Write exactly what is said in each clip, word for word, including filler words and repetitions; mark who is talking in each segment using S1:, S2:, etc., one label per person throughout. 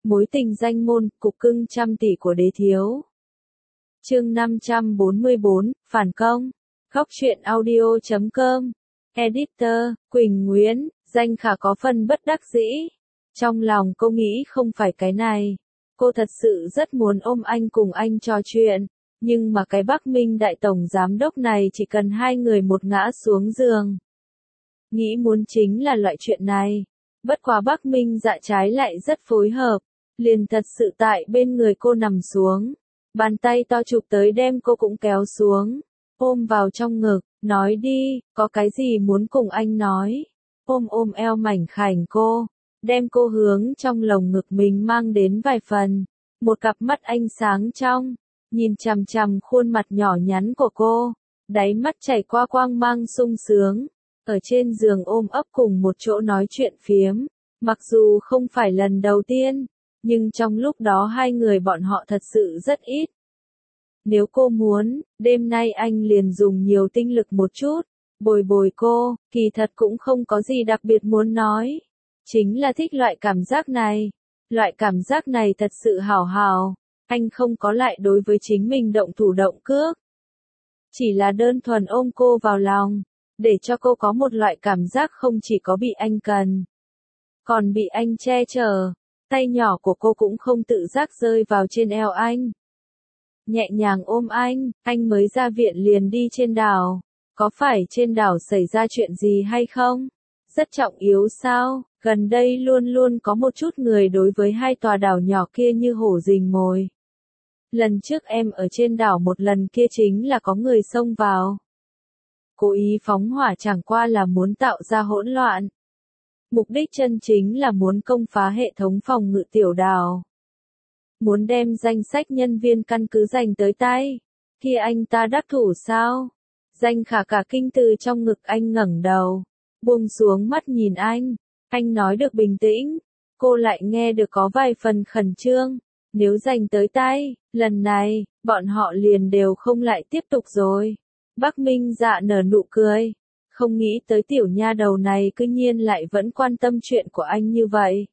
S1: Mối tình danh môn, cục cưng trăm tỷ của đế thiếu. Chương năm trăm bốn mươi bốn, Phản công. Góc truyện audio chấm com. Editor, Quỳnh Nguyễn, Danh Khả có phần bất đắc dĩ. Trong lòng cô nghĩ không phải cái này. Cô thật sự rất muốn ôm anh cùng anh trò chuyện. Nhưng mà cái Bắc Minh đại tổng giám đốc này chỉ cần hai người một ngã xuống giường. Nghĩ muốn chính là loại chuyện này. Bất quá Bắc Minh dạ trái lại rất phối hợp. Liền thật sự tại bên người cô nằm xuống. Bàn tay to chụp tới đem cô cũng kéo xuống. Ôm vào trong ngực, nói đi, có cái gì muốn cùng anh nói. Ôm ôm eo mảnh khảnh cô. Đem cô hướng trong lồng ngực mình mang đến vài phần. Một cặp mắt ánh sáng trong. Nhìn chằm chằm khuôn mặt nhỏ nhắn của cô. Đáy mắt chảy qua quang mang sung sướng. Ở trên giường ôm ấp cùng một chỗ nói chuyện phiếm. Mặc dù không phải lần đầu tiên. Nhưng trong lúc đó hai người bọn họ thật sự rất ít. Nếu cô muốn, đêm nay anh liền dùng nhiều tinh lực một chút. Bồi bồi cô, kỳ thật cũng không có gì đặc biệt muốn nói. Chính là thích loại cảm giác này. Loại cảm giác này thật sự hảo hảo. Anh không có lại đối với chính mình động thủ động cước. Chỉ là đơn thuần ôm cô vào lòng. Để cho cô có một loại cảm giác không chỉ có bị anh cần. Còn bị anh che chở. Tay nhỏ của cô cũng không tự giác rơi vào trên eo anh. Nhẹ nhàng ôm anh, anh mới ra viện liền đi trên đảo. Có phải trên đảo xảy ra chuyện gì hay không? Rất trọng yếu sao? Gần đây luôn luôn có một chút người đối với hai tòa đảo nhỏ kia như hổ rình mồi. Lần trước em ở trên đảo một lần kia chính là có người xông vào. Cố ý phóng hỏa chẳng qua là muốn tạo ra hỗn loạn. Mục đích chân chính là muốn công phá hệ thống phòng ngự tiểu đảo. Muốn đem danh sách nhân viên căn cứ giành tới tay. Kia anh ta đắc thủ sao? Danh Khả cả kinh từ trong ngực anh ngẩng đầu. Buông xuống mắt nhìn anh. Anh nói được bình tĩnh. Cô lại nghe được có vài phần khẩn trương. Nếu giành tới tay, lần này, bọn họ liền đều không lại tiếp tục rồi. Bắc Minh dạ nở nụ cười. Không nghĩ tới tiểu nha đầu này cứ nhiên lại vẫn quan tâm chuyện của anh như vậy.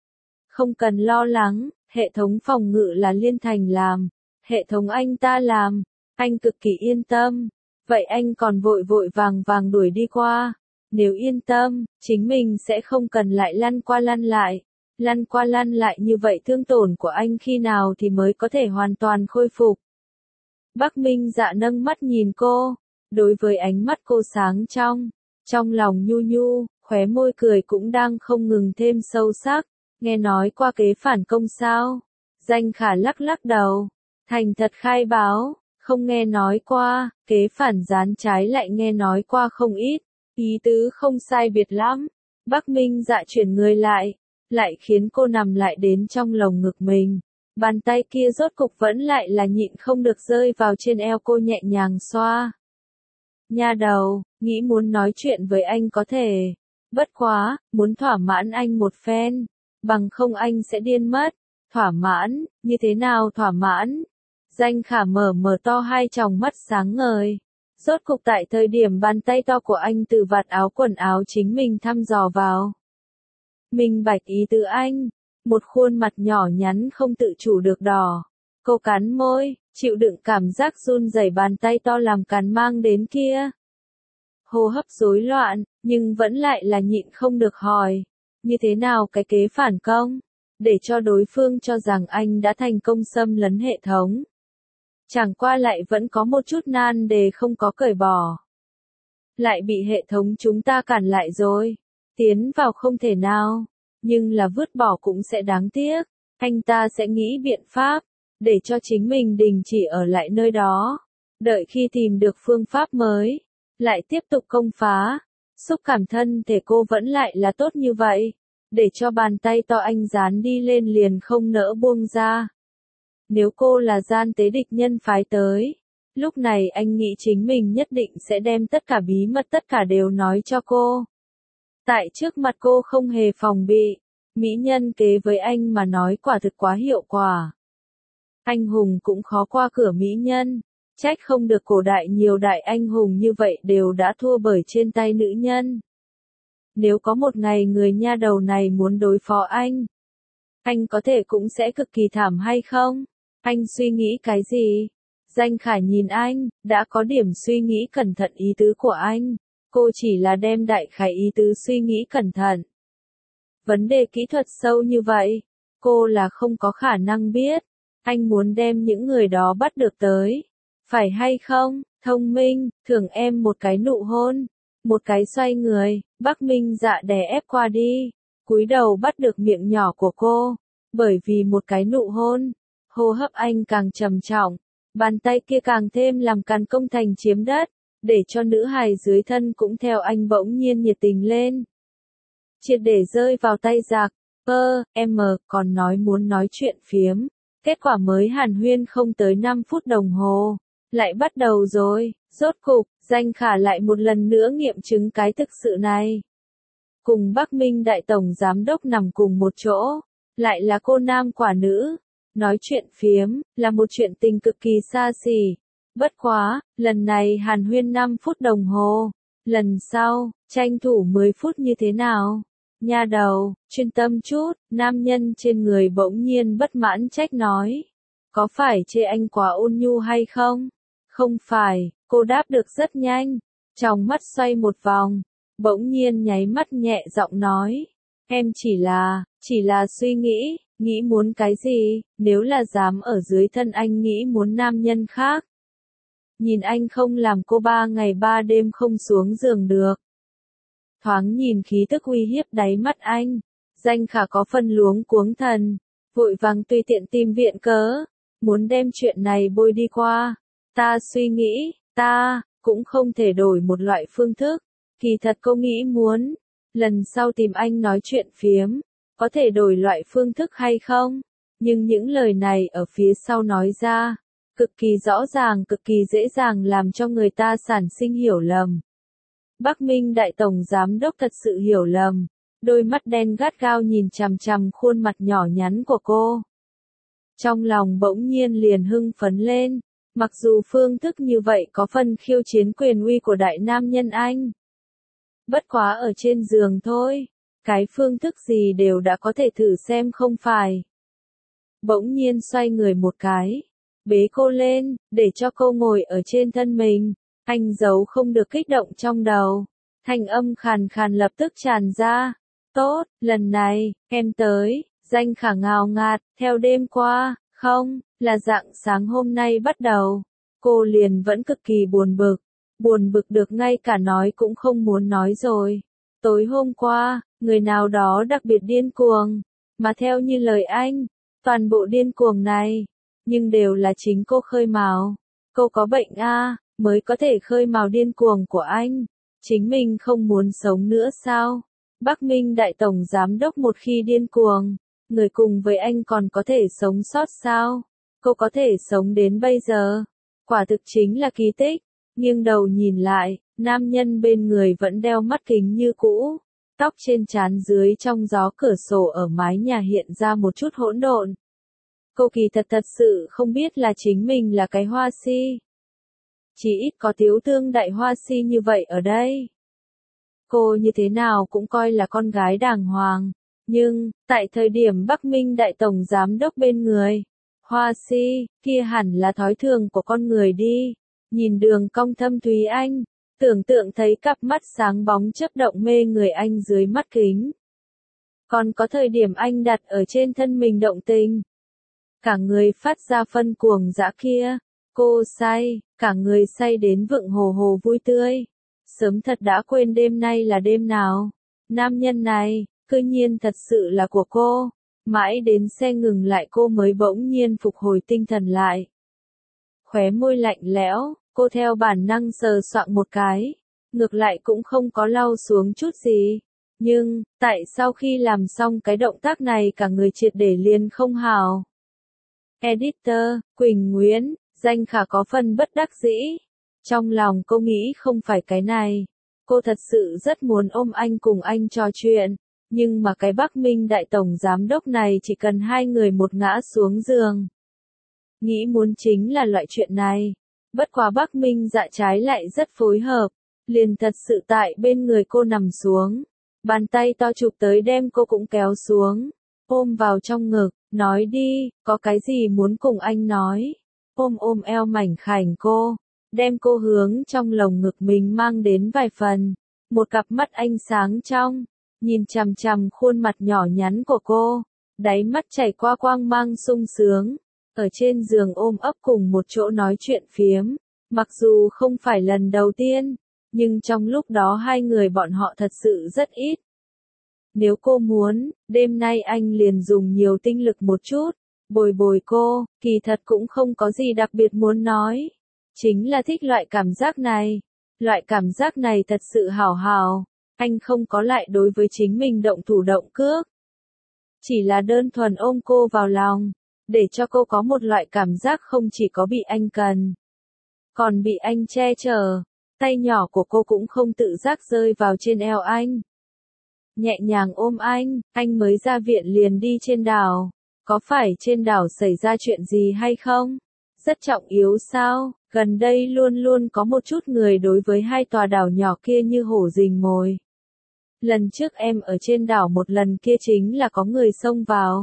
S1: Không cần lo lắng, hệ thống phòng ngự là Liên Thành làm. Hệ thống anh ta làm, anh cực kỳ yên tâm. Vậy anh còn vội vội vàng vàng đuổi đi qua. Nếu yên tâm, chính mình sẽ không cần lại lăn qua lăn lại. Lăn qua lăn lại như vậy thương tổn của anh khi nào thì mới có thể hoàn toàn khôi phục. Bắc Minh dạ nâng mắt nhìn cô. Đối với ánh mắt cô sáng trong, trong lòng nhu nhu, khóe môi cười cũng đang không ngừng thêm sâu sắc. Nghe nói qua kế phản công sao? Danh Khả lắc lắc đầu. Thành thật khai báo, không nghe nói qua, kế phản gián trái lại nghe nói qua không ít. Ý tứ không sai biệt lắm. Bắc Minh dạ chuyển người lại, lại khiến cô nằm lại đến trong lồng ngực mình. Bàn tay kia rốt cục vẫn lại là nhịn không được rơi vào trên eo cô nhẹ nhàng xoa. Nha đầu, nghĩ muốn nói chuyện với anh có thể. Bất quá, muốn thỏa mãn anh một phen. Bằng không anh sẽ điên mất. Thỏa mãn, như thế nào thỏa mãn? Danh Khả mở mở to hai tròng mắt sáng ngời. Rốt cục tại thời điểm bàn tay to của anh từ vạt áo quần áo chính mình thăm dò vào. Minh bạch ý tứ anh. Một khuôn mặt nhỏ nhắn không tự chủ được đỏ. Cô cắn môi, chịu đựng cảm giác run rẩy bàn tay to làm cắn mang đến kia. Hô hấp rối loạn, nhưng vẫn lại là nhịn không được hỏi. Như thế nào cái kế phản công? Để cho đối phương cho rằng anh đã thành công xâm lấn hệ thống. Chẳng qua lại vẫn có một chút nan đề không có cởi bỏ. Lại bị hệ thống chúng ta cản lại rồi. Tiến vào không thể nào. Nhưng là vứt bỏ cũng sẽ đáng tiếc. Anh ta sẽ nghĩ biện pháp. Để cho chính mình đình chỉ ở lại nơi đó. Đợi khi tìm được phương pháp mới. Lại tiếp tục công phá. Xúc cảm thân thể cô vẫn lại là tốt như vậy. Để cho bàn tay to anh dán đi lên liền không nỡ buông ra. Nếu cô là gian tế địch nhân phái tới. Lúc này anh nghĩ chính mình nhất định sẽ đem tất cả bí mật tất cả đều nói cho cô. Tại trước mặt cô không hề phòng bị. Mỹ nhân kế với anh mà nói quả thực quá hiệu quả. Anh hùng cũng khó qua cửa mỹ nhân. Trách không được cổ đại nhiều đại anh hùng như vậy đều đã thua bởi trên tay nữ nhân. Nếu có một ngày người nha đầu này muốn đối phó anh. anh có thể cũng sẽ cực kỳ thảm hay không? Anh suy nghĩ cái gì? Danh Khả nhìn anh, đã có điểm suy nghĩ cẩn thận ý tứ của anh. Cô chỉ là đem đại khái ý tứ suy nghĩ cẩn thận. Vấn đề kỹ thuật sâu như vậy, cô là không có khả năng biết. Anh muốn đem những người đó bắt được tới. Phải hay không? Thông minh, thưởng em một cái nụ hôn. Một cái xoay người, Bắc Minh Dạ đè ép qua đi. Cúi đầu bắt được miệng nhỏ của cô. Bởi vì một cái nụ hôn, hô hấp anh càng trầm trọng. Bàn tay kia càng thêm làm càn công thành chiếm đất. Để cho nữ hài dưới thân cũng theo anh bỗng nhiên nhiệt tình lên. Triệt để rơi vào tay giặc. Ơ, em còn nói muốn nói chuyện phiếm. Kết quả mới hàn huyên không tới năm phút đồng hồ. Lại bắt đầu rồi, rốt cục, Danh Khả lại một lần nữa nghiệm chứng cái thực sự này. Cùng Bắc Minh Đại Tổng Giám Đốc nằm cùng một chỗ, lại là cô nam quả nữ. Nói chuyện phiếm, là một chuyện tình cực kỳ xa xỉ. Bất quá, lần này hàn huyên năm phút đồng hồ. Lần sau, tranh thủ mười phút như thế nào? Nha đầu, chuyên tâm chút, nam nhân trên người bỗng nhiên bất mãn trách nói. Có phải chê anh quá ôn nhu hay không? Không phải, cô đáp được rất nhanh. Trong mắt xoay một vòng, bỗng nhiên nháy mắt nhẹ giọng nói. Em chỉ là, chỉ là suy nghĩ, nghĩ muốn cái gì, nếu là dám ở dưới thân anh nghĩ muốn nam nhân khác. Nhìn anh không làm cô ba ngày ba đêm không xuống giường được. Thoáng nhìn khí tức uy hiếp đáy mắt anh, Danh Khả có phần luống cuống thần, vội vàng tùy tiện tìm viện cớ, muốn đem chuyện này bôi đi qua. Ta suy nghĩ, ta, cũng không thể đổi một loại phương thức, kỳ thật cô nghĩ muốn, lần sau tìm anh nói chuyện phiếm, có thể đổi loại phương thức hay không? Nhưng những lời này ở phía sau nói ra, cực kỳ rõ ràng cực kỳ dễ dàng làm cho người ta sản sinh hiểu lầm. Bắc Minh Đại Tổng Giám Đốc thật sự hiểu lầm, đôi mắt đen gắt gao nhìn chằm chằm khuôn mặt nhỏ nhắn của cô. Trong lòng bỗng nhiên liền hưng phấn lên, mặc dù phương thức như vậy có phần khiêu chiến quyền uy của đại nam nhân anh. Bất quá ở trên giường thôi, cái phương thức gì đều đã có thể thử xem không phải. Bỗng nhiên xoay người một cái, bế cô lên, để cho cô ngồi ở trên thân mình. Anh giấu không được kích động trong đầu. Thanh âm khàn khàn lập tức tràn ra. Tốt, lần này, em tới. Danh Khả ngào ngạt, theo đêm qua, không, là rạng sáng hôm nay bắt đầu. Cô liền vẫn cực kỳ buồn bực. Buồn bực được ngay cả nói cũng không muốn nói rồi. Tối hôm qua, người nào đó đặc biệt điên cuồng. Mà theo như lời anh, toàn bộ điên cuồng này, nhưng đều là chính cô khơi mào. Cô có bệnh a, mới có thể khơi mào điên cuồng của anh. Chính mình không muốn sống nữa sao? Bắc Minh Đại Tổng Giám Đốc một khi điên cuồng, người cùng với anh còn có thể sống sót sao? Cô có thể sống đến bây giờ. Quả thực chính là kỳ tích. Nghiêng đầu nhìn lại, nam nhân bên người vẫn đeo mắt kính như cũ. Tóc trên trán dưới trong gió cửa sổ ở mái nhà hiện ra một chút hỗn độn. Cô kỳ thật thật sự không biết là chính mình là cái hoa si. Chỉ ít có thiếu thương đại hoa si như vậy ở đây. Cô như thế nào cũng coi là con gái đàng hoàng. Nhưng, tại thời điểm Bắc Minh Đại Tổng Giám Đốc bên người, hoa si, kia hẳn là thói thường của con người đi. Nhìn đường cong thâm thúy anh, tưởng tượng thấy cặp mắt sáng bóng chớp động mê người anh dưới mắt kính. Còn có thời điểm anh đặt ở trên thân mình động tình. Cả người phát ra phân cuồng dã kia. Cô say, cả người say đến vựng hồ hồ vui tươi. Sớm thật đã quên đêm nay là đêm nào. Nam nhân này, cư nhiên thật sự là của cô. Mãi đến xe ngừng lại cô mới bỗng nhiên phục hồi tinh thần lại. Khóe môi lạnh lẽo, cô theo bản năng sờ soạng một cái. Ngược lại cũng không có lau xuống chút gì. Nhưng, tại sao khi làm xong cái động tác này cả người triệt để liền không hào? Editor, Quỳnh Nguyễn. Danh Khả có phần bất đắc dĩ. Trong lòng cô nghĩ không phải cái này. Cô thật sự rất muốn ôm anh cùng anh trò chuyện. Nhưng mà cái Bắc Minh Đại Tổng Giám Đốc này chỉ cần hai người một ngã xuống giường. Nghĩ muốn chính là loại chuyện này. Bất quá Bắc Minh Dạ trái lại rất phối hợp. Liền thật sự tại bên người cô nằm xuống. Bàn tay to chụp tới đem cô cũng kéo xuống. ôm vào trong ngực, nói đi, có cái gì muốn cùng anh nói. Ôm ôm eo mảnh khảnh cô, đem cô hướng trong lồng ngực mình mang đến vài phần. Một cặp mắt ánh sáng trong, nhìn chằm chằm khuôn mặt nhỏ nhắn của cô, đáy mắt chảy qua quang mang sung sướng. Ở trên giường ôm ấp cùng một chỗ nói chuyện phiếm, mặc dù không phải lần đầu tiên, nhưng trong lúc đó hai người bọn họ thật sự rất ít. Nếu cô muốn, đêm nay anh liền dùng nhiều tinh lực một chút, bồi bồi cô, kỳ thật cũng không có gì đặc biệt muốn nói. Chính là thích loại cảm giác này. Loại cảm giác này thật sự hào hào, anh không có lại đối với chính mình động thủ động cước. Chỉ là đơn thuần ôm cô vào lòng, để cho cô có một loại cảm giác không chỉ có bị anh cần, còn bị anh che chở. Tay nhỏ của cô cũng không tự giác rơi vào trên eo anh. Nhẹ nhàng ôm anh, anh mới ra viện liền đi trên đảo. Có phải trên đảo xảy ra chuyện gì hay không? Rất trọng yếu sao? Gần đây luôn luôn có một chút người đối với hai tòa đảo nhỏ kia như hổ rình mồi. Lần trước em ở trên đảo một lần kia chính là có người xông vào.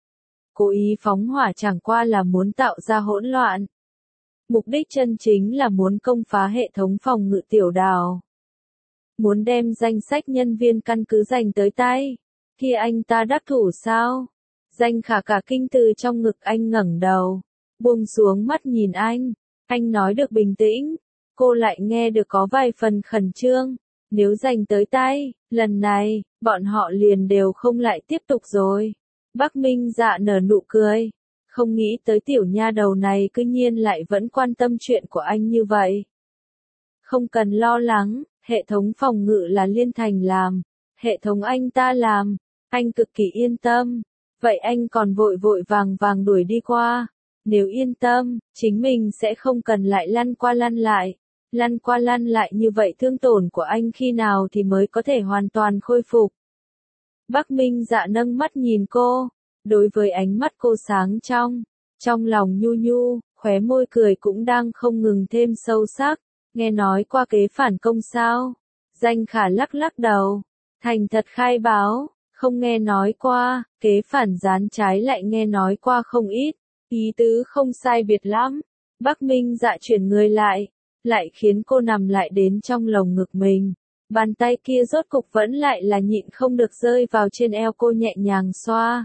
S1: Cố ý phóng hỏa chẳng qua là muốn tạo ra hỗn loạn. Mục đích chân chính là muốn công phá hệ thống phòng ngự tiểu đảo. Muốn đem danh sách nhân viên căn cứ giành tới tay. Kia anh ta đắc thủ sao? Danh Khả cả kinh từ trong ngực anh ngẩng đầu, buông xuống mắt nhìn anh. Anh nói được bình tĩnh, cô lại nghe được có vài phần khẩn trương. Nếu giành tới tay, lần này, bọn họ liền đều không lại tiếp tục rồi. Bắc Minh Dạ nở nụ cười, không nghĩ tới tiểu nha đầu này cứ nhiên lại vẫn quan tâm chuyện của anh như vậy. Không cần lo lắng, hệ thống phòng ngự là Liên Thành làm, hệ thống anh ta làm, anh cực kỳ yên tâm. Vậy anh còn vội vội vàng vàng đuổi đi qua. Nếu yên tâm, chính mình sẽ không cần lại lăn qua lăn lại. Lăn qua lăn lại như vậy thương tổn của anh khi nào thì mới có thể hoàn toàn khôi phục. Bắc Minh Dạ nâng mắt nhìn cô, đối với ánh mắt cô sáng trong, trong lòng nhu nhu, khóe môi cười cũng đang không ngừng thêm sâu sắc. Nghe nói qua kế phản công sao? Danh Khả lắc lắc đầu, thành thật khai báo, không nghe nói qua, kế phản gián trái lại nghe nói qua không ít. Ý tứ không sai biệt lắm. Bắc Minh Dạ chuyển người lại, lại khiến cô nằm lại đến trong lồng ngực mình. Bàn tay kia rốt cục vẫn lại là nhịn không được rơi vào trên eo cô nhẹ nhàng xoa.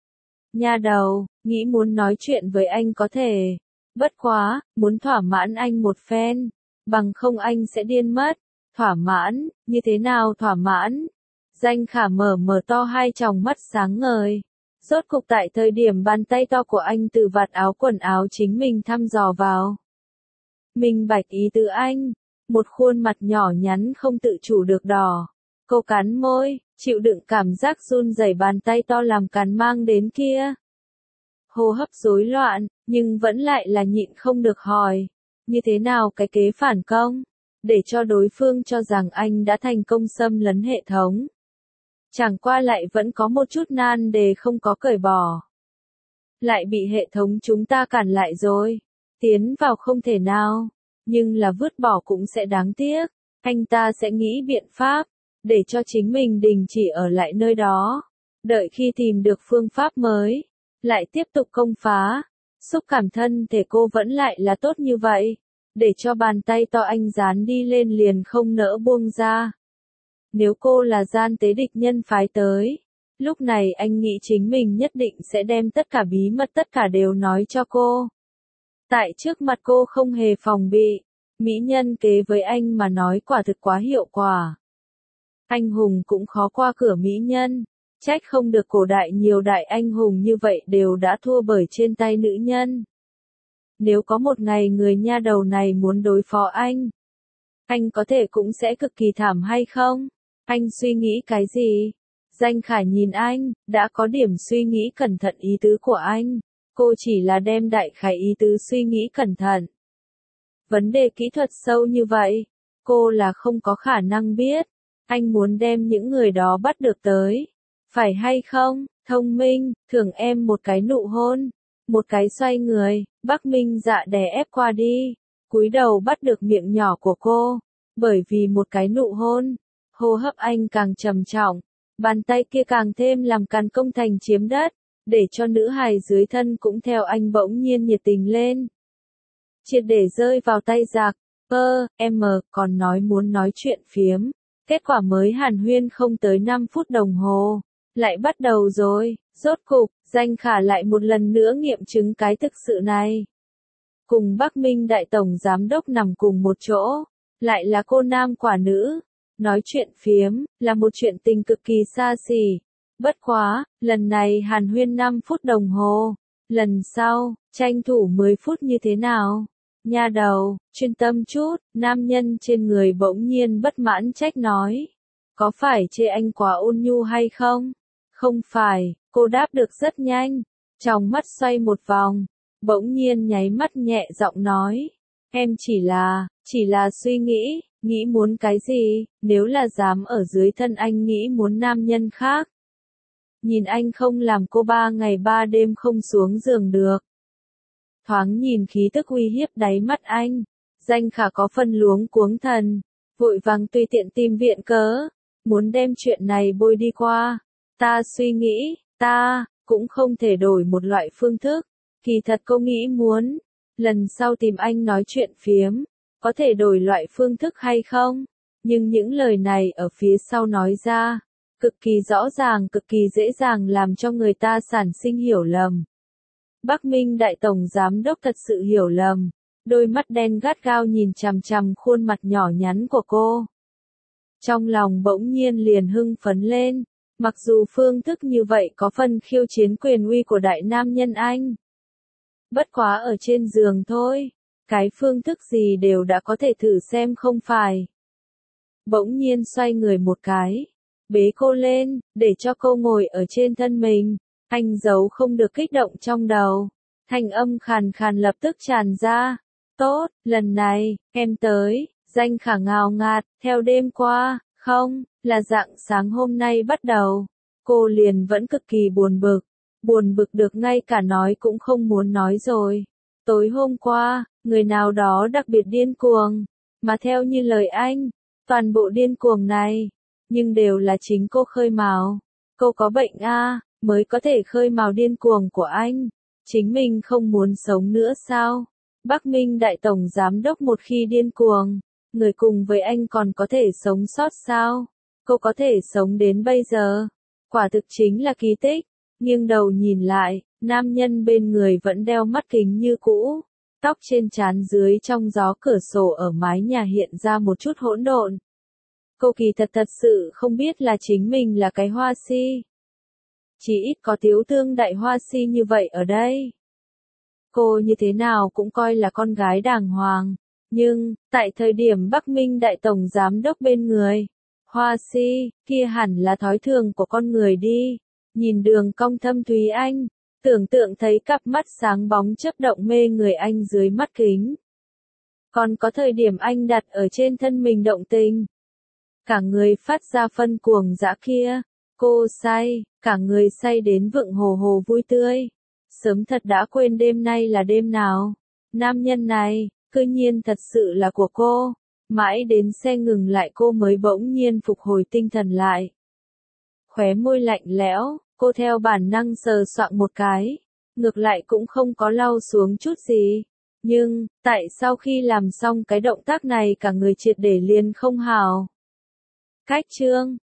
S1: Nha đầu, nghĩ muốn nói chuyện với anh có thể. Bất quá, muốn thỏa mãn anh một phen. Bằng không anh sẽ điên mất. Thỏa mãn, như thế nào thỏa mãn? Danh Khả mở mở to hai tròng mắt sáng ngời. Rốt cục tại thời điểm bàn tay to của anh từ vạt áo quần áo chính mình thăm dò vào. Minh bạch ý tứ anh, một khuôn mặt nhỏ nhắn không tự chủ được đỏ. Cô cắn môi, chịu đựng cảm giác run rẩy bàn tay to làm cắn mang đến kia. Hô hấp rối loạn, nhưng vẫn lại là nhịn không được hỏi. Như thế nào cái kế phản công? Để cho đối phương cho rằng anh đã thành công xâm lấn hệ thống. Chẳng qua lại vẫn có một chút nan đề không có cởi bỏ. Lại bị hệ thống chúng ta cản lại rồi. Tiến vào không thể nào. Nhưng là vứt bỏ cũng sẽ đáng tiếc. Anh ta sẽ nghĩ biện pháp. Để cho chính mình đình chỉ ở lại nơi đó. Đợi khi tìm được phương pháp mới. Lại tiếp tục công phá. Xúc cảm thân thể cô vẫn lại là tốt như vậy. Để cho bàn tay to anh dán đi lên liền không nỡ buông ra. Nếu cô là gian tế địch nhân phái tới, lúc này anh nghĩ chính mình nhất định sẽ đem tất cả bí mật tất cả đều nói cho cô. Tại trước mặt cô không hề phòng bị, mỹ nhân kế với anh mà nói quả thực quá hiệu quả. Anh hùng cũng khó qua cửa mỹ nhân, trách không được cổ đại nhiều đại anh hùng như vậy đều đã thua bởi trên tay nữ nhân. Nếu có một ngày người nha đầu này muốn đối phó anh, anh có thể cũng sẽ cực kỳ thảm hay không? Anh suy nghĩ cái gì? Danh Khả nhìn anh, đã có điểm suy nghĩ cẩn thận ý tứ của anh. Cô chỉ là đem đại khái ý tứ suy nghĩ cẩn thận. Vấn đề kỹ thuật sâu như vậy, cô là không có khả năng biết. Anh muốn đem những người đó bắt được tới. Phải hay không? Thông minh, thưởng em một cái nụ hôn. Một cái xoay người, Bắc Minh Dạ đè ép qua đi. Cúi đầu bắt được miệng nhỏ của cô. Bởi vì một cái nụ hôn. Hô hấp anh càng trầm trọng, Bàn tay kia càng thêm làm càn công thành chiếm đất, để cho nữ hài dưới thân cũng theo anh bỗng nhiên nhiệt tình lên. Triệt để rơi vào tay giặc, ơ, em còn nói muốn nói chuyện phiếm. Kết quả mới hàn huyên không tới năm phút đồng hồ, lại bắt đầu rồi, rốt cục, Danh Khả lại một lần nữa nghiệm chứng cái thực sự này. Cùng Bắc Minh Đại Tổng Giám Đốc nằm cùng một chỗ, lại là cô nam quả nữ, nói chuyện phiếm, là một chuyện tình cực kỳ xa xỉ. Bất quá, lần này hàn huyên năm phút đồng hồ, lần sau, tranh thủ mười phút như thế nào? Nha đầu, chuyên tâm chút, nam nhân trên người bỗng nhiên bất mãn trách nói. Có phải chê anh quá ôn nhu hay không? Không phải, cô đáp được rất nhanh, trong mắt xoay một vòng, bỗng nhiên nháy mắt nhẹ giọng nói. Em chỉ là, chỉ là suy nghĩ, nghĩ muốn cái gì, nếu là dám ở dưới thân anh nghĩ muốn nam nhân khác. Nhìn anh không làm cô ba ngày ba đêm không xuống giường được. Thoáng nhìn khí tức uy hiếp đáy mắt anh, Danh Khả có phần luống cuống thần, vội vàng tùy tiện tìm viện cớ, muốn đem chuyện này bôi đi qua. Ta suy nghĩ, ta, cũng không thể đổi một loại phương thức, kỳ thật cô nghĩ muốn, lần sau tìm anh nói chuyện phiếm, có thể đổi loại phương thức hay không? Nhưng những lời này ở phía sau nói ra, cực kỳ rõ ràng cực kỳ dễ dàng làm cho người ta sản sinh hiểu lầm. Bắc Minh Đại Tổng Giám Đốc thật sự hiểu lầm, đôi mắt đen gắt gao nhìn chằm chằm khuôn mặt nhỏ nhắn của cô. Trong lòng bỗng nhiên liền hưng phấn lên, mặc dù phương thức như vậy có phần khiêu chiến quyền uy của đại nam nhân anh. Bất quá ở trên giường thôi, cái phương thức gì đều đã có thể thử xem không phải. Bỗng nhiên xoay người một cái, bế cô lên, để cho cô ngồi ở trên thân mình. Anh giấu không được kích động trong đầu. Thanh âm khàn khàn lập tức tràn ra. Tốt, lần này, em tới. Danh Khả ngào ngạt, theo đêm qua, không, là rạng sáng hôm nay bắt đầu. Cô liền vẫn cực kỳ buồn bực. Buồn bực được ngay cả nói cũng không muốn nói rồi. Tối hôm qua, người nào đó đặc biệt điên cuồng. Mà theo như lời anh, toàn bộ điên cuồng này, nhưng đều là chính cô khơi mào. Cô có bệnh à? Mới có thể khơi mào điên cuồng của anh. Chính mình không muốn sống nữa sao? Bắc Minh Đại Tổng Giám Đốc một khi điên cuồng, người cùng với anh còn có thể sống sót sao? Cô có thể sống đến bây giờ. Quả thực chính là kỳ tích. Nghiêng đầu nhìn lại, nam nhân bên người vẫn đeo mắt kính như cũ. Tóc trên trán dưới trong gió cửa sổ ở mái nhà hiện ra một chút hỗn độn. Cô kỳ thật thật sự không biết là chính mình là cái hoa si. Chỉ ít có thiếu thương đại hoa si như vậy ở đây. Cô như thế nào cũng coi là con gái đàng hoàng. Nhưng, tại thời điểm Bắc Minh Đại Tổng Giám Đốc bên người, hoa si, kia hẳn là thói thường của con người đi. Nhìn đường cong thâm thúy anh, tưởng tượng thấy cặp mắt sáng bóng chớp động mê người anh dưới mắt kính. Còn có thời điểm anh đặt ở trên thân mình động tình. Cả người phát ra phân cuồng dã kia. Cô say, cả người say đến vựng hồ hồ vui tươi. Sớm thật đã quên đêm nay là đêm nào. Nam nhân này, cư nhiên thật sự là của cô. Mãi đến xe ngừng lại cô mới bỗng nhiên phục hồi tinh thần lại. Khóe môi lạnh lẽo, cô theo bản năng sờ soạng một cái. Ngược lại cũng không có lau xuống chút gì. Nhưng, tại sao khi làm xong cái động tác này cả người triệt để liền không hào. Cách chương